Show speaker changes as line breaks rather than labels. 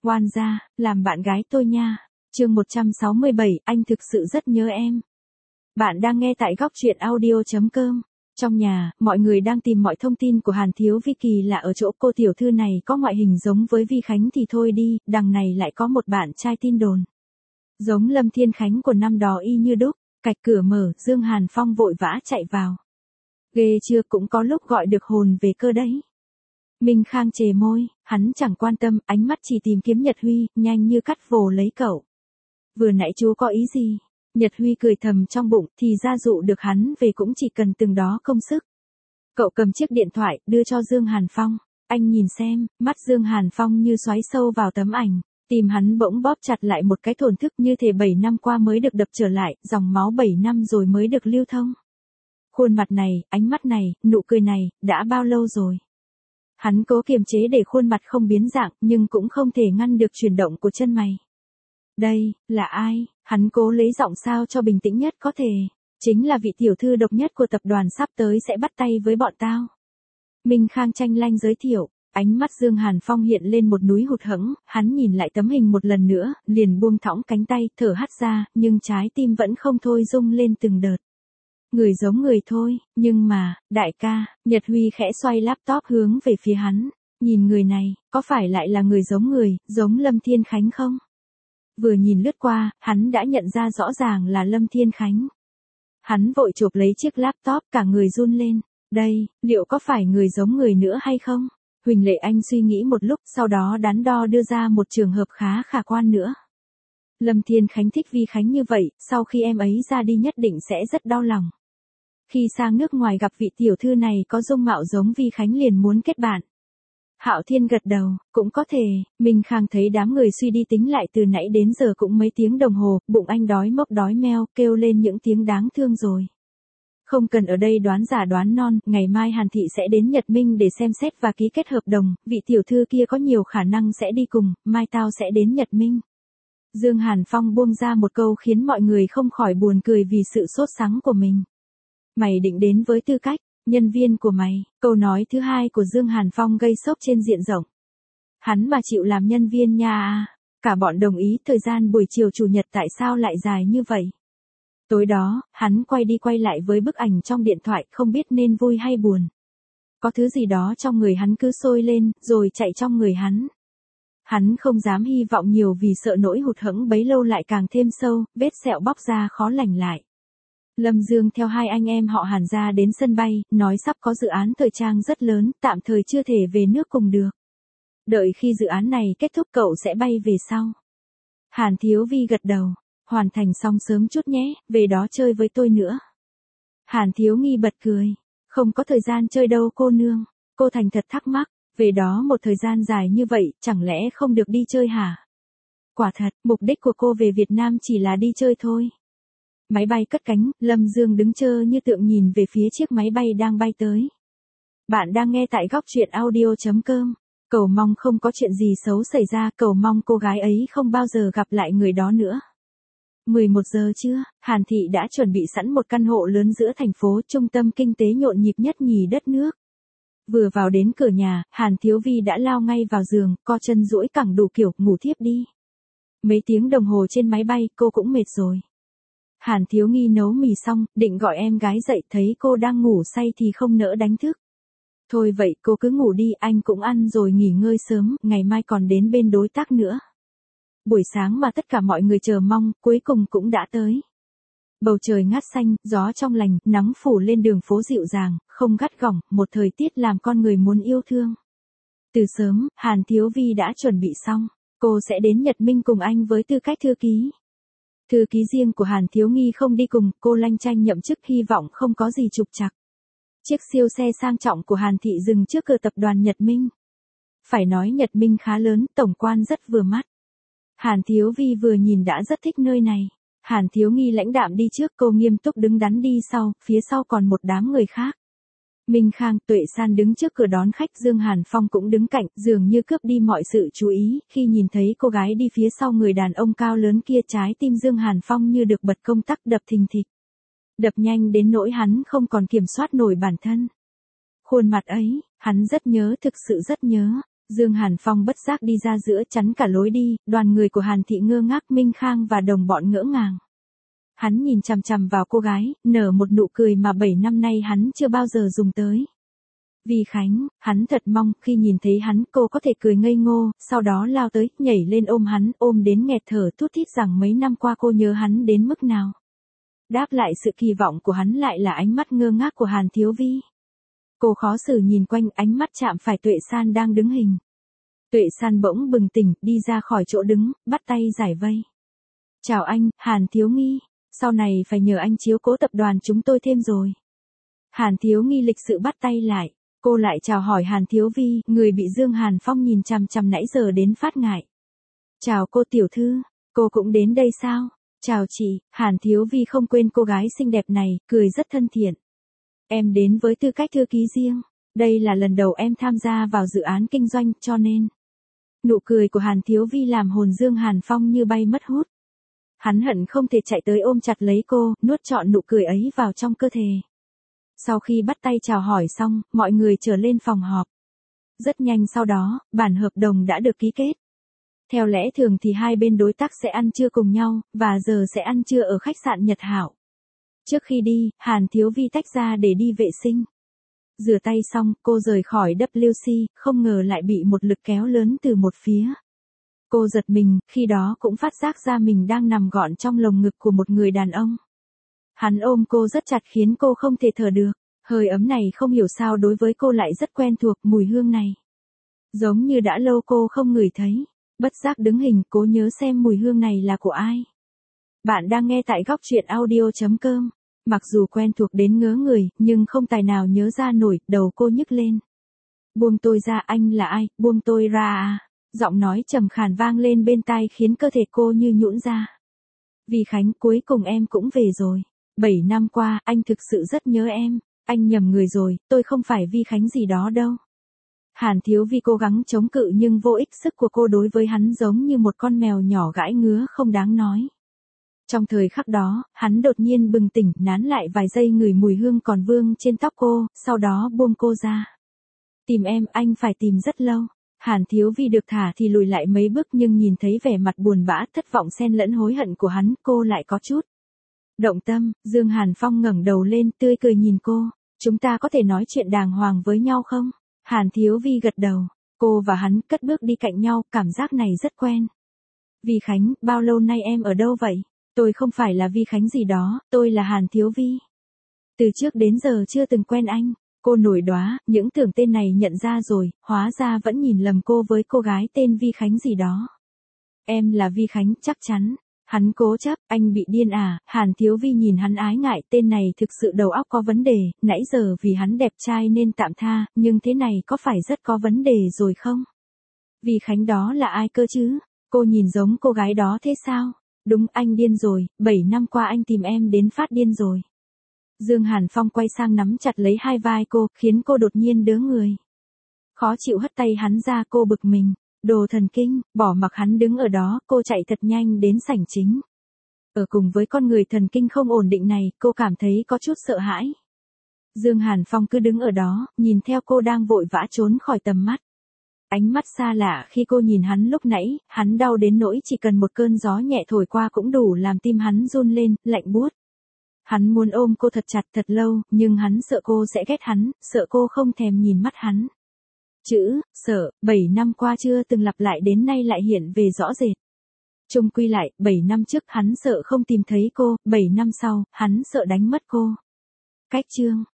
Oan gia, làm bạn gái tôi nha. Chương 167, anh thực sự rất nhớ em. Bạn đang nghe tại góc truyện audio.com. Trong nhà, mọi người đang tìm mọi thông tin của Hàn Thiếu Vi, kỳ lạ ở chỗ cô tiểu thư này có ngoại hình giống với Vi Khánh thì thôi đi, đằng này lại có một bạn trai tin đồn. Giống Lâm Thiên Khánh của năm đó y như đúc. Cạch cửa mở, Dương Hàn Phong vội vã chạy vào. Ghê chưa, cũng có lúc gọi được hồn về cơ đấy. Minh Khang chề môi, hắn chẳng quan tâm, ánh mắt chỉ tìm kiếm Nhật Huy, nhanh như cắt vồ lấy cậu. Vừa nãy chú có ý gì? Nhật Huy cười thầm trong bụng, thì ra dụ được hắn về cũng chỉ cần từng đó công sức. Cậu cầm chiếc điện thoại, đưa cho Dương Hàn Phong. Anh nhìn xem, mắt Dương Hàn Phong như xoáy sâu vào tấm ảnh. Tim hắn bỗng bóp chặt lại một cái thổn thức, như thể 7 năm qua mới được đập trở lại, dòng máu 7 năm rồi mới được lưu thông. Khuôn mặt này, ánh mắt này, nụ cười này, đã bao lâu rồi? Hắn cố kiềm chế để khuôn mặt không biến dạng, nhưng cũng không thể ngăn được chuyển động của chân mày. Đây, là ai? Hắn cố lấy giọng sao cho bình tĩnh nhất có thể. Chính là vị tiểu thư độc nhất của tập đoàn sắp tới sẽ bắt tay với bọn tao. Minh Khang tranh lanh giới thiệu. Ánh mắt Dương Hàn Phong hiện lên một núi hụt hẫng, hắn nhìn lại tấm hình một lần nữa, liền buông thõng cánh tay, thở hắt ra, nhưng trái tim vẫn không thôi rung lên từng đợt. Người giống người thôi, nhưng mà, đại ca, Nhật Huy khẽ xoay laptop hướng về phía hắn. Nhìn người này, có phải lại là người, giống Lâm Thiên Khánh không? Vừa nhìn lướt qua, hắn đã nhận ra rõ ràng là Lâm Thiên Khánh. Hắn vội chộp lấy chiếc laptop, cả người run lên. Đây, liệu có phải người giống người nữa hay không? Huỳnh Lệ Anh suy nghĩ một lúc, sau đó đắn đo đưa ra một trường hợp khá khả quan nữa. Lâm Thiên Khánh thích Vi Khánh như vậy, sau khi em ấy ra đi nhất định sẽ rất đau lòng. Khi sang nước ngoài gặp vị tiểu thư này có dung mạo giống Vi Khánh liền muốn kết bạn. Hạo Thiên gật đầu, cũng có thể. Minh Khang thấy đám người suy đi tính lại từ nãy đến giờ cũng mấy tiếng đồng hồ, bụng anh đói mốc đói meo, kêu lên những tiếng đáng thương rồi. Không cần ở đây đoán giả đoán non, ngày mai Hàn Thị sẽ đến Nhật Minh để xem xét và ký kết hợp đồng, vị tiểu thư kia có nhiều khả năng sẽ đi cùng, mai tao sẽ đến Nhật Minh. Dương Hàn Phong buông ra một câu khiến mọi người không khỏi buồn cười vì sự sốt sắng của mình. Mày định đến với tư cách nhân viên của mày? Câu nói thứ hai của Dương Hàn Phong gây sốc trên diện rộng. Hắn mà chịu làm nhân viên nha à? Cả bọn đồng ý. Thời gian buổi chiều chủ nhật tại sao lại dài như vậy? Tối đó, hắn quay đi quay lại với bức ảnh trong điện thoại, không biết nên vui hay buồn. Có thứ gì đó trong người hắn cứ sôi lên, rồi chạy trong người hắn. Hắn không dám hy vọng nhiều vì sợ nỗi hụt hẫng bấy lâu lại càng thêm sâu, vết sẹo bóc ra khó lành lại. Lâm Dương theo hai anh em họ Hàn ra đến sân bay, nói sắp có dự án thời trang rất lớn, tạm thời chưa thể về nước cùng được. Đợi khi dự án này kết thúc cậu sẽ bay về sau. Hàn Thiếu Vi gật đầu. Hoàn thành xong sớm chút nhé, về đó chơi với tôi nữa. Hàn Thiếu Nghi bật cười. Không có thời gian chơi đâu cô nương. Cô thành thật thắc mắc, về đó một thời gian dài như vậy, chẳng lẽ không được đi chơi hả? Quả thật, mục đích của cô về Việt Nam chỉ là đi chơi thôi. Máy bay cất cánh, Lâm Dương đứng trơ như tượng nhìn về phía chiếc máy bay đang bay tới. Bạn đang nghe tại góc truyện audio.com. Cầu mong không có chuyện gì xấu xảy ra, cầu mong cô gái ấy không bao giờ gặp lại người đó nữa. 11 giờ trưa, Hàn Thị đã chuẩn bị sẵn một căn hộ lớn giữa thành phố, trung tâm kinh tế nhộn nhịp nhất nhì đất nước. Vừa vào đến cửa nhà, Hàn Thiếu Vi đã lao ngay vào giường, co chân duỗi cẳng đủ kiểu, ngủ thiếp đi. Mấy tiếng đồng hồ trên máy bay, cô cũng mệt rồi. Hàn Thiếu Nghi nấu mì xong, định gọi em gái dậy, thấy cô đang ngủ say thì không nỡ đánh thức. Thôi vậy, cô cứ ngủ đi, anh cũng ăn rồi nghỉ ngơi sớm, ngày mai còn đến bên đối tác nữa. Buổi sáng mà tất cả mọi người chờ mong, cuối cùng cũng đã tới. Bầu trời ngát xanh, gió trong lành, nắng phủ lên đường phố dịu dàng, không gắt gỏng, một thời tiết làm con người muốn yêu thương. Từ sớm, Hàn Thiếu Vi đã chuẩn bị xong, cô sẽ đến Nhật Minh cùng anh với tư cách thư ký. Thư ký riêng của Hàn Thiếu Nghi không đi cùng, cô lanh chanh nhậm chức hy vọng không có gì trục trặc. Chiếc siêu xe sang trọng của Hàn Thị dừng trước cửa tập đoàn Nhật Minh. Phải nói Nhật Minh khá lớn, tổng quan rất vừa mắt. Hàn Thiếu Vi vừa nhìn đã rất thích nơi này. Hàn Thiếu Nghi lãnh đạm đi trước, cô nghiêm túc đứng đắn đi sau, phía sau còn một đám người khác. Minh Khang, Tuệ San đứng trước cửa đón khách, Dương Hàn Phong cũng đứng cạnh, dường như cướp đi mọi sự chú ý, khi nhìn thấy cô gái đi phía sau người đàn ông cao lớn kia, trái tim Dương Hàn Phong như được bật công tắc đập thình thịch. Đập nhanh đến nỗi hắn không còn kiểm soát nổi bản thân. Khuôn mặt ấy, hắn rất nhớ, thực sự rất nhớ. Dương Hàn Phong bất giác đi ra giữa chắn cả lối đi, đoàn người của Hàn Thị ngơ ngác, Minh Khang và đồng bọn ngỡ ngàng. Hắn nhìn chằm chằm vào cô gái, nở một nụ cười mà 7 năm nay hắn chưa bao giờ dùng tới. Vi Khánh, hắn thật mong khi nhìn thấy hắn cô có thể cười ngây ngô, sau đó lao tới, nhảy lên ôm hắn, ôm đến nghẹt thở thút thít rằng mấy năm qua cô nhớ hắn đến mức nào. Đáp lại sự kỳ vọng của hắn lại là ánh mắt ngơ ngác của Hàn Thiếu Vi. Cô khó xử nhìn quanh, ánh mắt chạm phải Tuệ San đang đứng hình. Tuệ San bỗng bừng tỉnh, đi ra khỏi chỗ đứng, bắt tay giải vây. Chào anh, Hàn Thiếu Nghi, sau này phải nhờ anh chiếu cố tập đoàn chúng tôi thêm rồi. Hàn Thiếu Nghi lịch sự bắt tay lại, cô lại chào hỏi Hàn Thiếu Vi, người bị Dương Hàn Phong nhìn chằm chằm nãy giờ đến phát ngại. Chào cô tiểu thư, cô cũng đến đây sao? Chào chị, Hàn Thiếu Vi không quên cô gái xinh đẹp này, cười rất thân thiện. Em đến với tư cách thư ký riêng, đây là lần đầu em tham gia vào dự án kinh doanh cho nên. Nụ cười của Hàn Thiếu Vi làm hồn Dương Hàn Phong như bay mất hút. Hắn hận không thể chạy tới ôm chặt lấy cô, nuốt trọn nụ cười ấy vào trong cơ thể. Sau khi bắt tay chào hỏi xong, mọi người trở lên phòng họp. Rất nhanh sau đó, bản hợp đồng đã được ký kết. Theo lẽ thường thì hai bên đối tác sẽ ăn trưa cùng nhau, và giờ sẽ ăn trưa ở khách sạn Nhật Hảo. Trước khi đi, Hàn Thiếu Vi tách ra để đi vệ sinh. Rửa tay xong, cô rời khỏi WC, không ngờ lại bị một lực kéo lớn từ một phía. Cô giật mình, khi đó cũng phát giác ra mình đang nằm gọn trong lồng ngực của một người đàn ông. Hắn ôm cô rất chặt khiến cô không thể thở được, hơi ấm này không hiểu sao đối với cô lại rất quen thuộc, mùi hương này. Giống như đã lâu cô không ngửi thấy, bất giác đứng hình cố nhớ xem mùi hương này là của ai. Bạn đang nghe tại góc truyện audio.com. Mặc dù quen thuộc đến ngớ người, nhưng không tài nào nhớ ra nổi, đầu cô nhức lên. Buông tôi ra, anh là ai, buông tôi ra à. Giọng nói trầm khàn vang lên bên tai khiến cơ thể cô như nhũn ra. Vi Khánh, cuối cùng em cũng về rồi. 7 năm qua, anh thực sự rất nhớ em. Anh nhầm người rồi, tôi không phải Vi Khánh gì đó đâu. Hàn Thiếu Vi cố gắng chống cự nhưng vô ích, sức của cô đối với hắn giống như một con mèo nhỏ gãi ngứa không đáng nói. Trong thời khắc đó, hắn đột nhiên bừng tỉnh, nán lại vài giây ngửi mùi hương còn vương trên tóc cô, sau đó buông cô ra. Tìm em, anh phải tìm rất lâu. Hàn Thiếu Vi được thả thì lùi lại mấy bước nhưng nhìn thấy vẻ mặt buồn bã, thất vọng xen lẫn hối hận của hắn, cô lại có chút động tâm. Dương Hàn Phong ngẩng đầu lên, tươi cười nhìn cô. Chúng ta có thể nói chuyện đàng hoàng với nhau không? Hàn Thiếu Vi gật đầu. Cô và hắn cất bước đi cạnh nhau, cảm giác này rất quen. Vi Khánh, bao lâu nay em ở đâu vậy? Tôi không phải là Vi Khánh gì đó, tôi là Hàn Thiếu Vi. Từ trước đến giờ chưa từng quen anh. Cô nổi đoá, những tưởng tên này nhận ra rồi, hóa ra vẫn nhìn lầm cô với cô gái tên Vi Khánh gì đó. Em là Vi Khánh, chắc chắn. Hắn cố chấp, anh bị điên à? Hàn Thiếu Vi nhìn hắn ái ngại, tên này thực sự đầu óc có vấn đề, nãy giờ vì hắn đẹp trai nên tạm tha, nhưng thế này có phải rất có vấn đề rồi không? Vi Khánh đó là ai cơ chứ? Cô nhìn giống cô gái đó thế sao? Đúng, anh điên rồi, 7 năm qua anh tìm em đến phát điên rồi. Dương Hàn Phong quay sang nắm chặt lấy hai vai cô, khiến cô đột nhiên đớ người. Khó chịu hất tay hắn ra, cô bực mình. Đồ thần kinh, bỏ mặc hắn đứng ở đó, cô chạy thật nhanh đến sảnh chính. Ở cùng với con người thần kinh không ổn định này, cô cảm thấy có chút sợ hãi. Dương Hàn Phong cứ đứng ở đó, nhìn theo cô đang vội vã trốn khỏi tầm mắt. Ánh mắt xa lạ khi cô nhìn hắn lúc nãy, hắn đau đến nỗi chỉ cần một cơn gió nhẹ thổi qua cũng đủ làm tim hắn run lên, lạnh buốt. Hắn muốn ôm cô thật chặt thật lâu, nhưng hắn sợ cô sẽ ghét hắn, sợ cô không thèm nhìn mắt hắn. Chữ, sợ, 7 năm qua chưa từng lặp lại đến nay lại hiện về rõ rệt. Chung quy lại, 7 năm trước hắn sợ không tìm thấy cô, 7 năm sau, hắn sợ đánh mất cô. Cách chương.